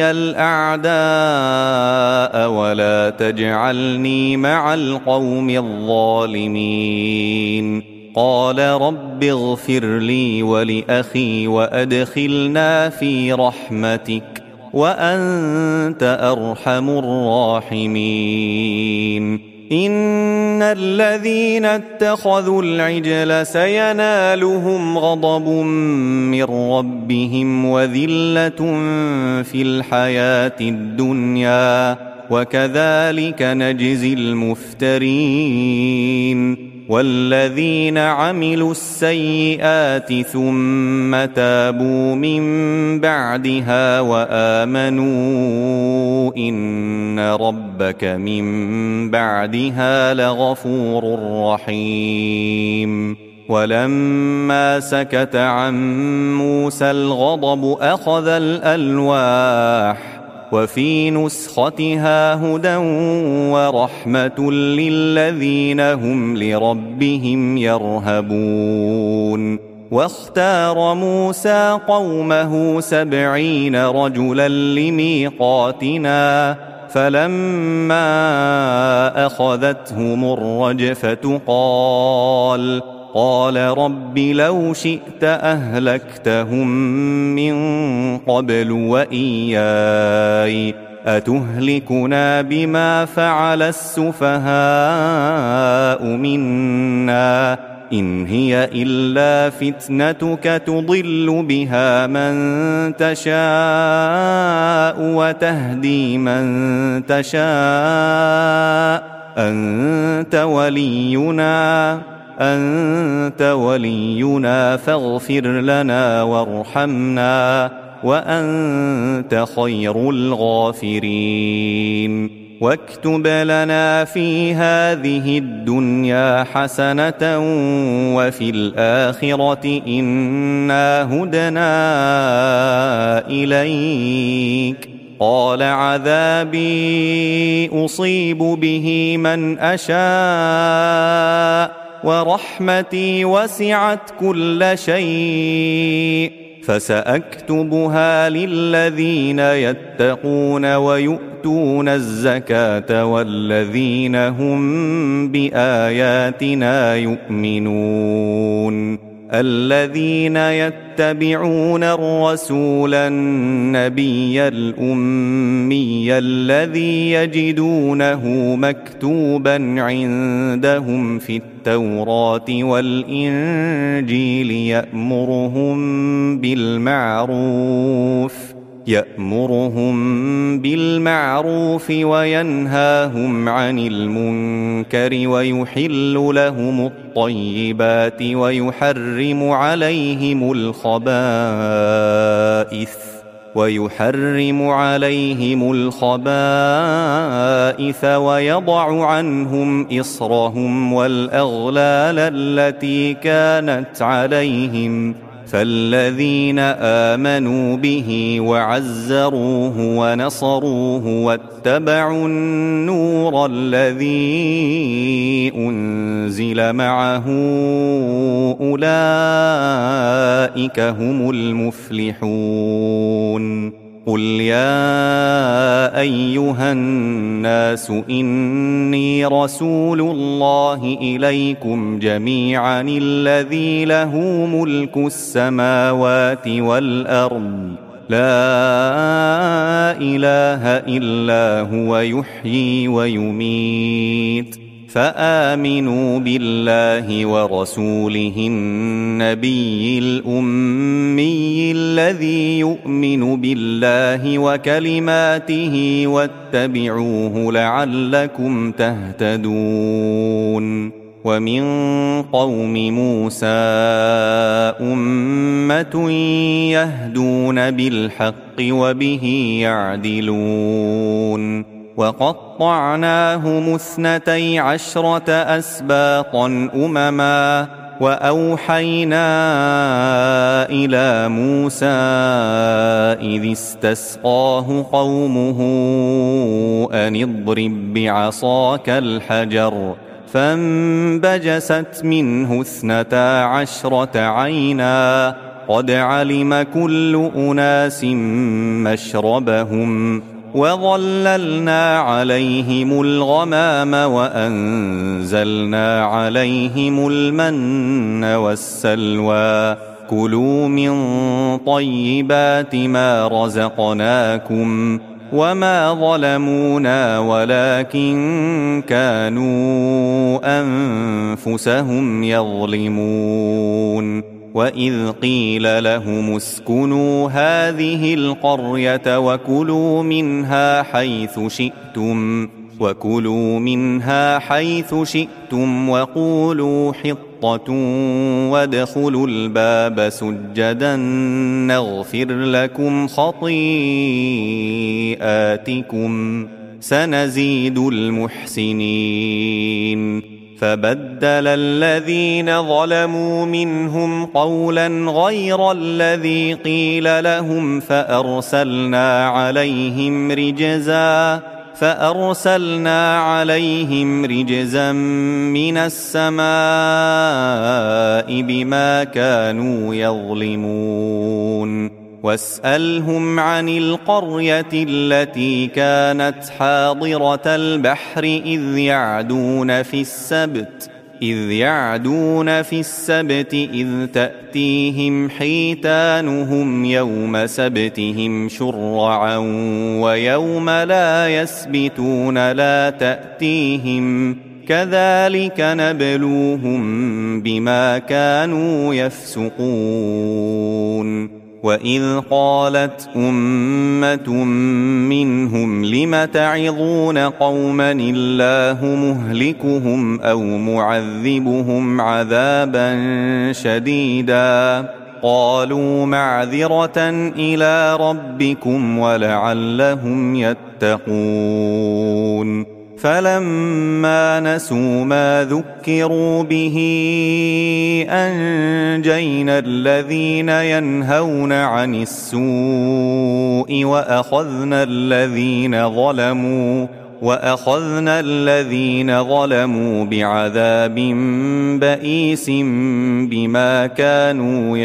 الأعداء ولا تجعلني مع القوم الظالمين. قال رب اغفر لي ولأخي وأدخلنا في رحمتك وأنت أرحم الراحمين. إن الذين اتخذوا العجل سينالهم غضب من ربهم وذلة في الحياة الدنيا وكذلك نجزي المفترين. والذين عملوا السيئات ثم تابوا من بعدها وآمنوا إن ربك من بعدها لغفور رحيم. ولما سكت عن موسى الغضب أخذ الألواح وفي نسختها هدى ورحمة للذين هم لربهم يرهبون. واختار موسى قومه سبعين رجلا لميقاتنا فلما أخذتهم الرجفة قال قال رب لو شئت أهلكتهم من قبل وإياي أتهلكنا بما فعل السفهاء منا إن هي إلا فتنتك تضل بها من تشاء وتهدي من تشاء أنت ولينا أنت ولينا فاغفر لنا وارحمنا وأنت خير الغافرين. واكتب لنا في هذه الدنيا حسنة وفي الآخرة إنا هدنا إليك. قال عذابي أصيب به من أشاء ورحمتي وسعت كل شيء فسأكتبها للذين يتقون ويؤتون الزكاة والذين هم بآياتنا يؤمنون. الذين يتبعون الرسول النبي الأمي الذي يجدونه مكتوبا عندهم في التوراة والإنجيل يأمرهم بالمعروف يأمرهم بالمعروف وينهاهم عن المنكر ويحل لهم الطيبات ويحرم عليهم الخبائث ويحرم عليهم الخبائث ويضع عنهم إصرهم والأغلال التي كانت عليهم فالذين آمنوا به وعزروه ونصروه واتبعوا النور الذي أنزل معه أولئك هم المفلحون. قل يا أيها الناس إني رسول الله إليكم جميعا الذي له ملك السماوات والأرض لا إله إلا هو يحيي ويميت فآمنوا بالله ورسوله النبي الأمي الذي يؤمن بالله وكلماته واتبعوه لعلكم تهتدون ومن قوم موسى أمة يهدون بالحق وبه يعدلون وقطعناهم اثنتي عشرة أسباطا أمما وأوحينا إلى موسى إذ استسقاه قومه أن اضرب بعصاك الحجر فانبجست منه اثنتا عشرة عينا قد علم كل أناس مشربهم وظللنا عليهم الغمام وأنزلنا عليهم المن والسلوى كلوا من طيبات ما رزقناكم وما ظلمونا ولكن كانوا أنفسهم يظلمون وإذ قيل لهم اسكنوا هذه القرية وكلوا منها حيث شئتم وكلوا منها حيث شئتم وقولوا حطة وادخلوا الباب سجدا نغفر لكم خطيئاتكم سنزيد المحسنين فبدل الذين ظلموا منهم قولا غير الذي قيل لهم فأرسلنا عليهم رجزا فأرسلنا عليهم رجزا من السماء بما كانوا يظلمون واسألهم عن القرية التي كانت حاضرة البحر إذ يعدون في السبت إذ يعدون في السبت إذ تأتيهم حيتانهم يوم سبتهم شرعا ويوم لا يسبتون لا تأتيهم كذلك نبلوهم بما كانوا يفسقون وإذ قالت أمة منهم لم تعظون قوما الله مهلكهم أو معذبهم عذابا شديدا قالوا معذرة إلى ربكم ولعلهم يتقون فلما نسوا ما ذكروا به أنجينا الذين ينهون عن السوء وأخذنا الذين ظلموا وأخذنا الذين ظلموا بعذاب بئيس بما كانوا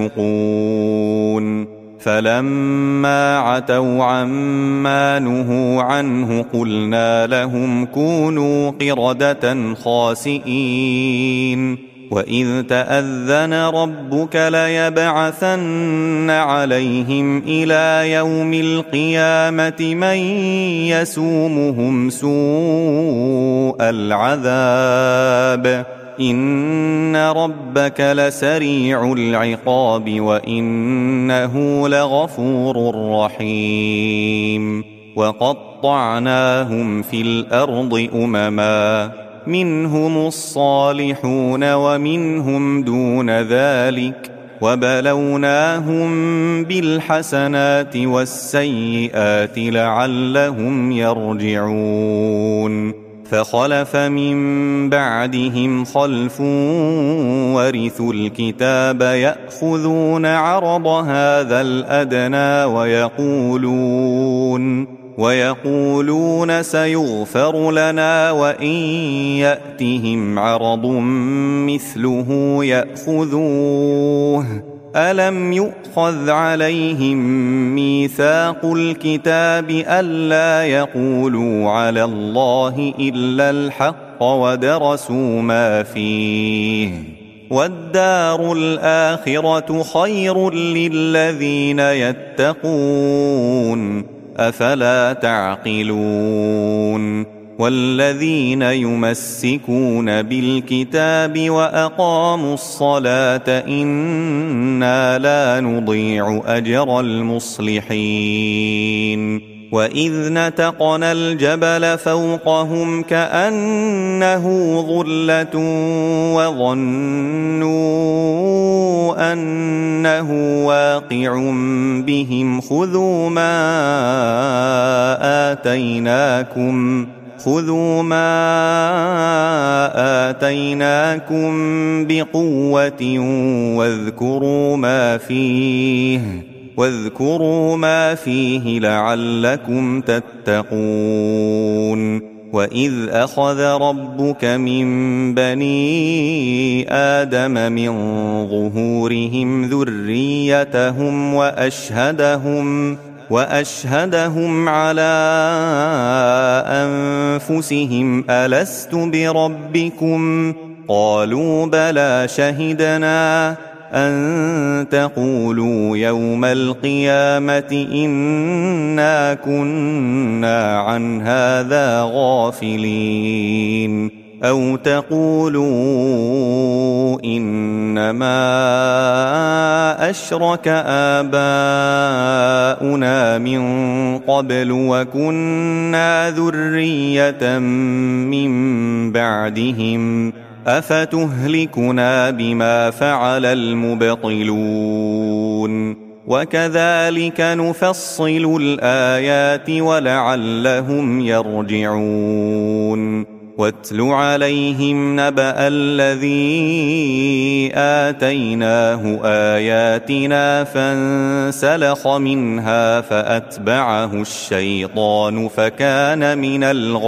يفسقون فلما عتوا عما نهوا عنه قلنا لهم كونوا قردة خاسئين وإذ تأذن ربك ليبعثن عليهم إلى يوم القيامة من يسومهم سوء العذاب إن ربك لسريع العقاب وإنه لغفور رحيم وقطعناهم في الأرض أمما منهم الصالحون ومنهم دون ذلك وبلوناهم بالحسنات والسيئات لعلهم يرجعون فخلف من بعدهم خلف ورثوا الكتاب يأخذون عرض هذا الأدنى ويقولون ويقولون سيغفر لنا وإن يأتهم عرض مثله يأخذوه ألم يؤخذ عليهم ميثاق الكتاب ألا يقولوا على الله إلا الحق ودرسوا ما فيه والدار الآخرة خير للذين يتقون أفلا تعقلون والذين يمسكون بالكتاب وأقاموا الصلاة إنا لا نضيع أجر المصلحين وإذ نتقنا الجبل فوقهم كأنه ظلة وظنوا أنه واقع بهم خذوا ما آتيناكم خذوا ما آتيناكم بقوة واذكروا ما فيه واذكروا ما فيه لعلكم تتقون وإذ أخذ ربك من بني آدم من ظهورهم ذريتهم وأشهدهم وأشهدهم على أنفسهم ألست بربكم قالوا بلى شهدنا أن تقولوا يوم القيامة إنا كنا عن هذا غافلين أو تقولوا إنما أشرك آباؤنا من قبل وكنا ذرية من بعدهم أفتهلكنا بما فعل المبطلون وكذلك نفصل الآيات ولعلهم يرجعون واتل عليهم نبأ الذي آتيناه آياتنا فانسلخ منها فأتبعه الشيطان فكان من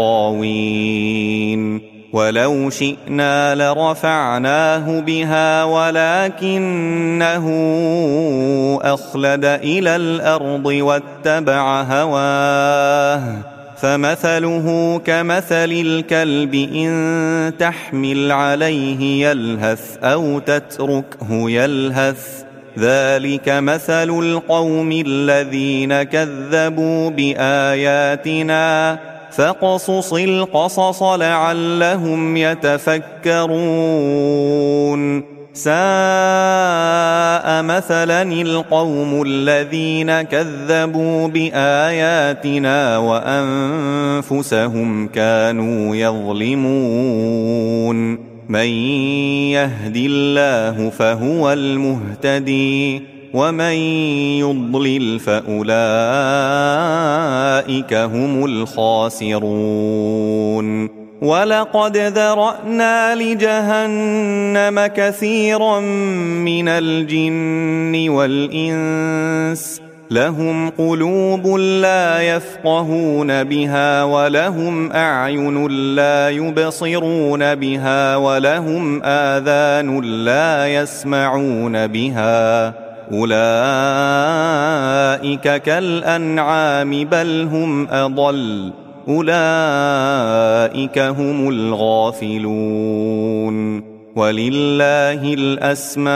الغاوين ولو شئنا لرفعناه بها ولكنه أخلد إلى الأرض واتبع هواه فمثله كمثل الكلب إن تحمل عليه يلهث أو تتركه يلهث ذلك مثل القوم الذين كذبوا بآياتنا فاقصص القصص لعلهم يتفكرون ساء مثلا القوم الذين كذبوا بآياتنا وأنفسهم كانوا يظلمون من يهد الله فهو المهتدي ومن يضلل فأولئك هم الخاسرون ولقد ذرأنا لجهنم كثيرا من الجن والإنس لهم قلوب لا يفقهون بها ولهم أعين لا يبصرون بها ولهم آذان لا يسمعون بها أولئك كالأنعام بل هم أضل أولئك هم الغافلون ولله الأسماء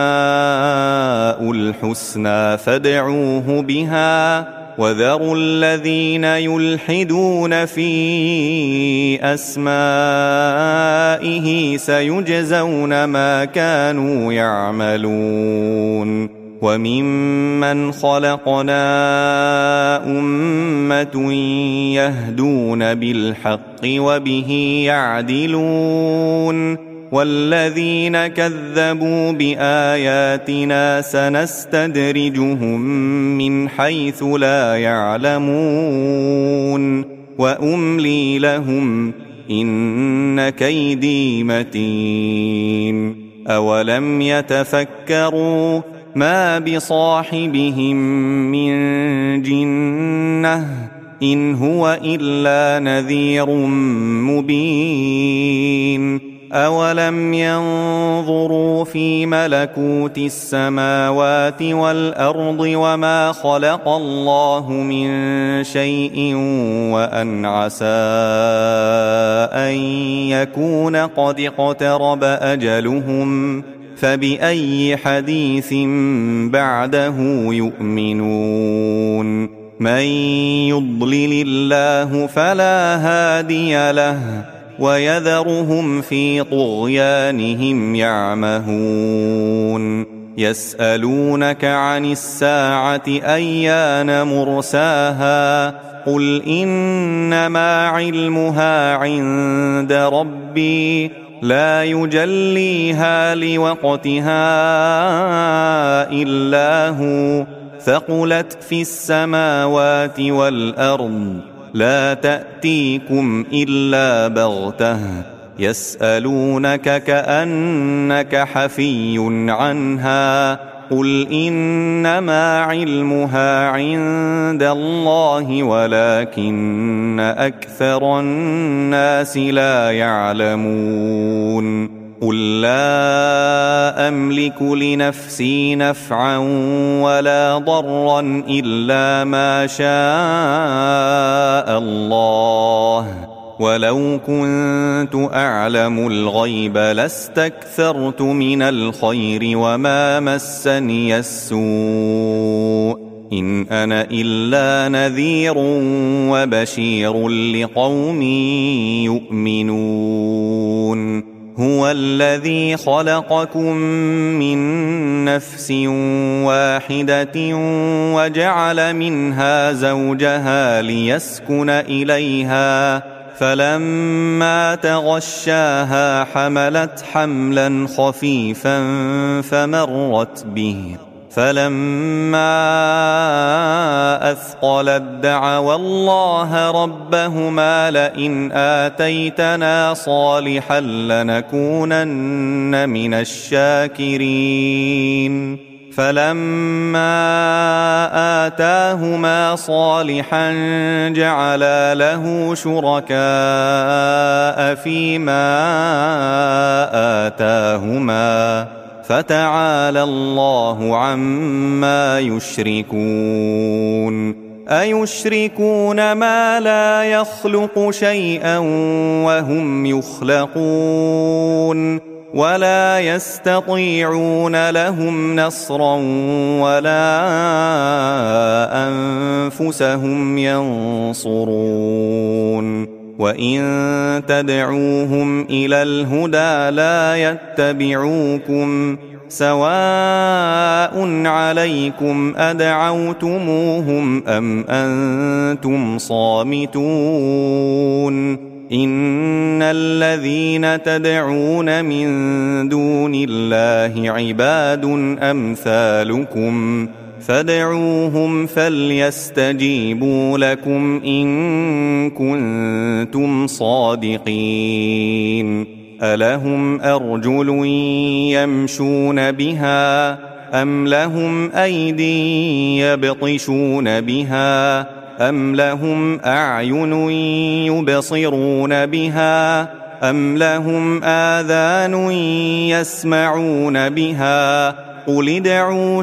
الحسنى فادعوه بها وذروا الذين يلحدون في أسمائه سيجزون ما كانوا يعملون وممن خلقنا أمة يهدون بالحق وبه يعدلون والذين كذبوا بآياتنا سنستدرجهم من حيث لا يعلمون وأملي لهم إن كيدي متين أولم يتفكروا ما بصاحبهم من جنة إن هو إلا نذير مبين أولم ينظروا في ملكوت السماوات والأرض وما خلق الله من شيء وأن عسى أن يكون قد اقترب أجلهم فبأي حديث بعده يؤمنون من يضلل الله فلا هادي له ويذرهم في طغيانهم يعمهون يسألونك عن الساعة أيان مرساها قل إنما علمها عند ربي لا يجليها لوقتها إلا هو ثقلت في السماوات والأرض لا تأتيكم إلا بغتة يسألونك كأنك حفي عنها قل إنما علمها عند الله ولكن أكثر الناس لا يعلمون قل لا أملك لنفسي نفعا ولا ضرا إلا ما شاء الله ولو كنت أعلم الغيب لاستكثرت من الخير وما مسني السوء إن أنا إلا نذير وبشير لقوم يؤمنون هو الذي خلقكم من نفس واحدة وجعل منها زوجها ليسكن إليها فلما تغشاها حملت حملا خفيفا فمرت به فلما أثقلت دعوا الله ربهما لئن آتيتنا صالحا لنكونن من الشاكرين فلما آتاهما صالحا جعلا له شركاء فيما آتاهما فتعالى الله عما يشركون أيشركون ما لا يخلق شيئا وهم يخلقون ولا يستطيعون لهم نصرا ولا أنفسهم ينصرون وإن تدعوهم إلى الهدى لا يتبعوكم سواء عليكم أدعوتموهم أم أنتم صامتون إن الذين تدعون من دون الله عباد أمثالكم فادعوهم فليستجيبوا لكم إن كنتم صادقين ألهم أرجل يمشون بها أم لهم أيدي يبطشون بها أم لهم أعين يبصرون بها أم لهم آذان يسمعون بها قل ادعوا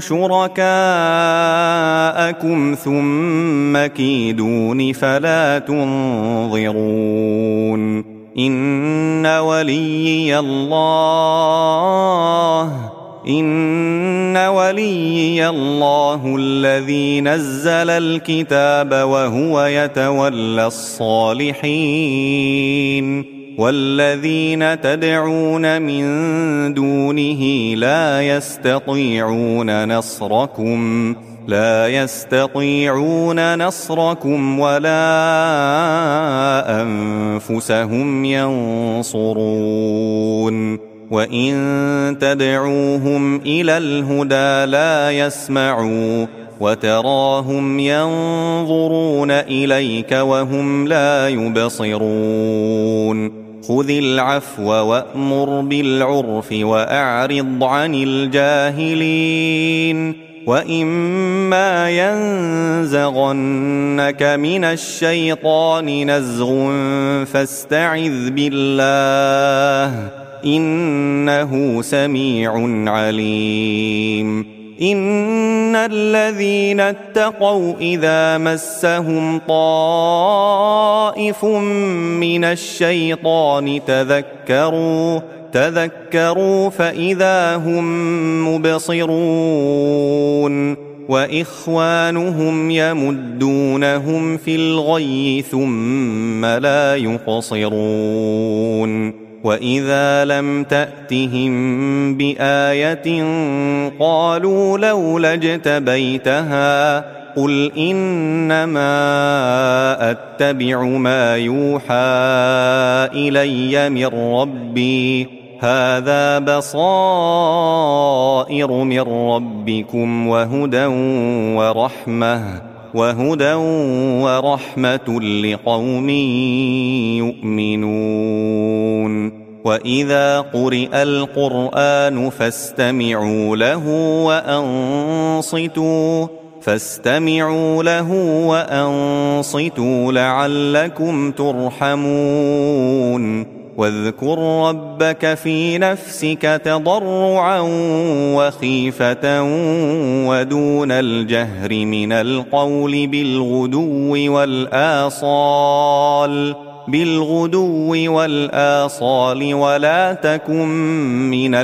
شركاءكم ثم كيدون فلا تنظرون إن وليي الله إن وليي الله الذي نزل الكتاب وهو يتولى الصالحين والذين تدعون من دونه لا يستطيعون نصركم لا يستطيعون نصركم ولا أنفسهم ينصرون وإن تدعوهم إلى الهدى لا يسمعوا وتراهم ينظرون إليك وهم لا يبصرون خذ العفو وأمر بالعرف وأعرض عن الجاهلين وإما ينزغنك من الشيطان نزغ فاستعذ بالله إنه سميع عليم إن الذين اتقوا إذا مسهم طائف من الشيطان تذكروا تذكروا فإذا هم مبصرون وإخوانهم يمدونهم في الغي ثم لا يقصرون وإذا لم تأتهم بآية قالوا لولا اجتبيتها قل إنما أتبع ما يوحى إلي من ربي هذا بصائر من ربكم وهدى ورحمة وهدى ورحمة لقوم يؤمنون وإذا قرئ القرآن فاستمعوا له وأنصتوا فاستمعوا له وأنصتوا لعلكم ترحمون واذكر ربك في نفسك تضرعا وخيفة ودون الجهر من القول بالغدو والآصال بالغدو والآصال ولا تكن من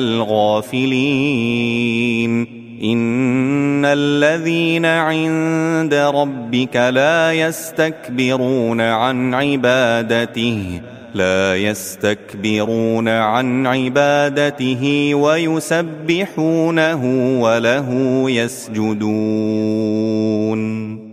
الغافلين إن الذين عند ربك لا يستكبرون عن عبادته لا يستكبرون عن عبادته ويسبحونه وله يسجدون